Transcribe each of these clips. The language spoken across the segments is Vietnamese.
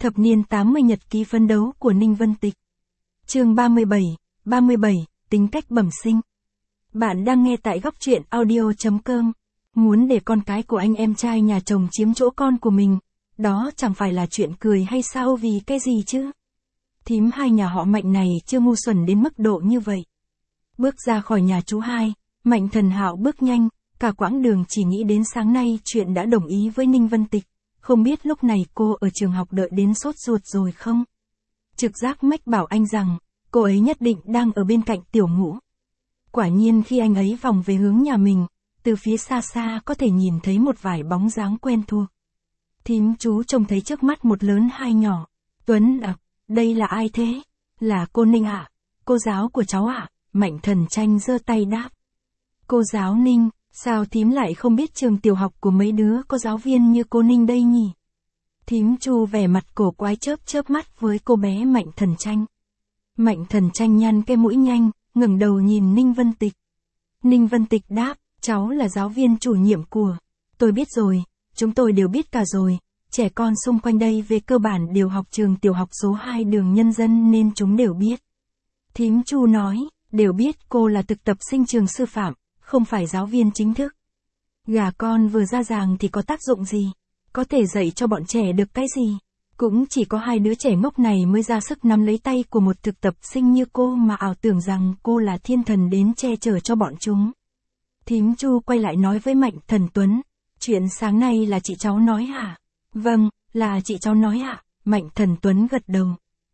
Thập niên 80 nhật ký phấn đấu của Ninh Vân Tịch. Chương 37, tính cách bẩm sinh. Bạn đang nghe tại góc truyện audio.com. Muốn để con cái của anh em trai nhà chồng chiếm chỗ con của mình, đó chẳng phải là chuyện cười hay sao, vì cái gì chứ? Thím hai nhà họ Mạnh này chưa ngu xuẩn đến mức độ như vậy. Bước ra khỏi nhà chú hai, Mạnh Thần Hạo bước nhanh, cả quãng đường chỉ nghĩ đến sáng nay chuyện đã đồng ý với Ninh Vân Tịch. Không biết lúc này cô ở trường học đợi đến sốt ruột rồi không? Trực giác mách bảo anh rằng, cô ấy nhất định đang ở bên cạnh Tiểu Ngũ. Quả nhiên khi anh ấy vòng về hướng nhà mình, từ phía xa xa có thể nhìn thấy một vài bóng dáng quen thuộc. Thím chú trông thấy trước mắt một lớn hai nhỏ. Tuấn à, đây là ai thế? Là cô Ninh ạ. Cô giáo của cháu ạ. Mạnh Thần Tranh giơ tay đáp. Cô giáo Ninh, sao thím lại không biết trường tiểu học của mấy đứa có giáo viên như cô Ninh đây nhỉ? Thím Chu vẻ mặt cổ quái chớp mắt với cô bé Mạnh Thần Tranh. Mạnh Thần Tranh nhăn cái mũi nhanh, ngẩng đầu nhìn Ninh Vân Tịch. Ninh Vân Tịch đáp, cháu là giáo viên chủ nhiệm của. Tôi biết rồi, chúng tôi đều biết cả rồi. Trẻ con xung quanh đây về cơ bản đều học trường tiểu học số 2 đường Nhân Dân nên chúng đều biết. Thím Chu nói, đều biết cô là thực tập sinh trường sư phạm, không phải giáo viên chính thức. Gà con vừa ra ràng thì có tác dụng gì? Có thể dạy cho bọn trẻ được cái gì? Cũng chỉ có hai đứa trẻ ngốc này mới ra sức nắm lấy tay của một thực tập sinh như cô mà ảo tưởng rằng cô là thiên thần đến che chở cho bọn chúng. Thím Chu quay lại nói với Mạnh Thần Tuấn, chuyện sáng nay là chị cháu nói hả? Vâng, là chị cháu nói ạ. Mạnh Thần Tuấn gật đầu.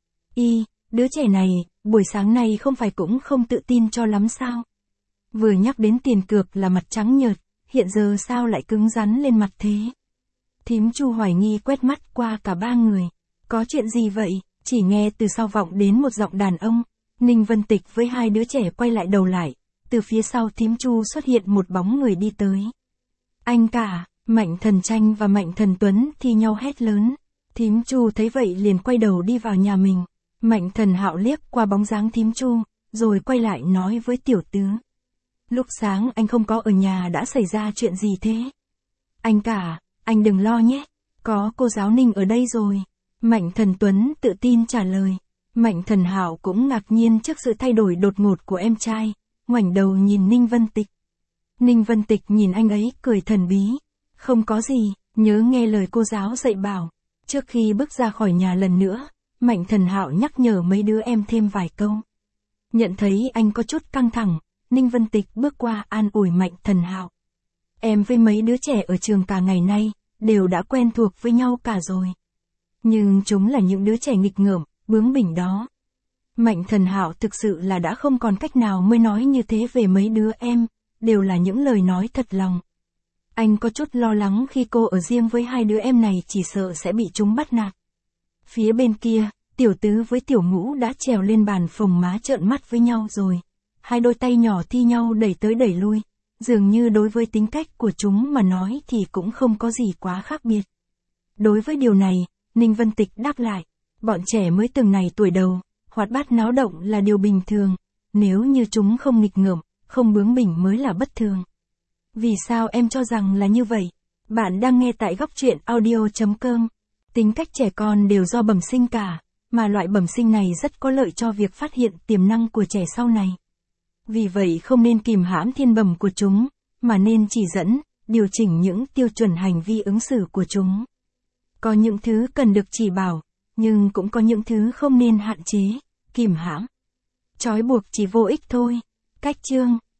Đứa trẻ này, buổi sáng nay không phải cũng không tự tin cho lắm sao? Vừa nhắc đến tiền cược là mặt trắng nhợt, hiện giờ sao lại cứng rắn lên mặt thế? Thím Chu hoài nghi quét mắt qua cả ba người. Có chuyện gì vậy? Chỉ nghe từ sau vọng đến một giọng đàn ông. Ninh Vân Tịch với hai đứa trẻ quay lại đầu lại. Từ phía sau thím Chu xuất hiện một bóng người đi tới. Anh cả, Mạnh Thần Tranh và Mạnh Thần Tuấn thi nhau hét lớn. Thím Chu thấy vậy liền quay đầu đi vào nhà mình. Mạnh Thần Hạo liếc qua bóng dáng thím Chu, rồi quay lại nói với Tiểu Tứ. Lúc sáng anh không có ở nhà đã xảy ra chuyện gì thế? Anh cả, anh đừng lo nhé, có cô giáo Ninh ở đây rồi. Mạnh Thần Tuấn tự tin trả lời. Mạnh Thần Hạo cũng ngạc nhiên trước sự thay đổi đột ngột của em trai, ngoảnh đầu nhìn Ninh Vân Tịch. Ninh Vân Tịch nhìn anh ấy cười thần bí. Không có gì, nhớ nghe lời cô giáo dạy bảo. Trước khi bước ra khỏi nhà lần nữa, Mạnh Thần Hạo nhắc nhở mấy đứa em thêm vài câu. Nhận thấy anh có chút căng thẳng, Ninh Vân Tịch bước qua an ủi Mạnh Thần Hạo. Em với mấy đứa trẻ ở trường cả ngày nay, đều đã quen thuộc với nhau cả rồi. Nhưng chúng là những đứa trẻ nghịch ngợm, bướng bỉnh đó. Mạnh Thần Hạo thực sự là đã không còn cách nào mới nói như thế về mấy đứa em, đều là những lời nói thật lòng. Anh có chút lo lắng khi cô ở riêng với hai đứa em này, chỉ sợ sẽ bị chúng bắt nạt. Phía bên kia, Tiểu Tứ với Tiểu Ngũ đã trèo lên bàn phồng má trợn mắt với nhau rồi. Hai đôi tay nhỏ thi nhau đẩy tới đẩy lui, dường như đối với tính cách của chúng mà nói thì cũng không có gì quá khác biệt. Đối với điều này, Ninh Vân Tịch đáp lại, bọn trẻ mới từng này tuổi đầu, hoạt bát náo động là điều bình thường, nếu như chúng không nghịch ngợm, không bướng bỉnh mới là bất thường. Vì sao em cho rằng là như vậy? Bạn đang nghe tại góc truyện audio.com. Tính cách trẻ con đều do bẩm sinh cả, mà loại bẩm sinh này rất có lợi cho việc phát hiện tiềm năng của trẻ sau này. Vì vậy không nên kìm hãm thiên bẩm của chúng, mà nên chỉ dẫn, điều chỉnh những tiêu chuẩn hành vi ứng xử của chúng. Có những thứ cần được chỉ bảo, nhưng cũng có những thứ không nên hạn chế, kìm hãm. Trói buộc chỉ vô ích thôi. Cách chương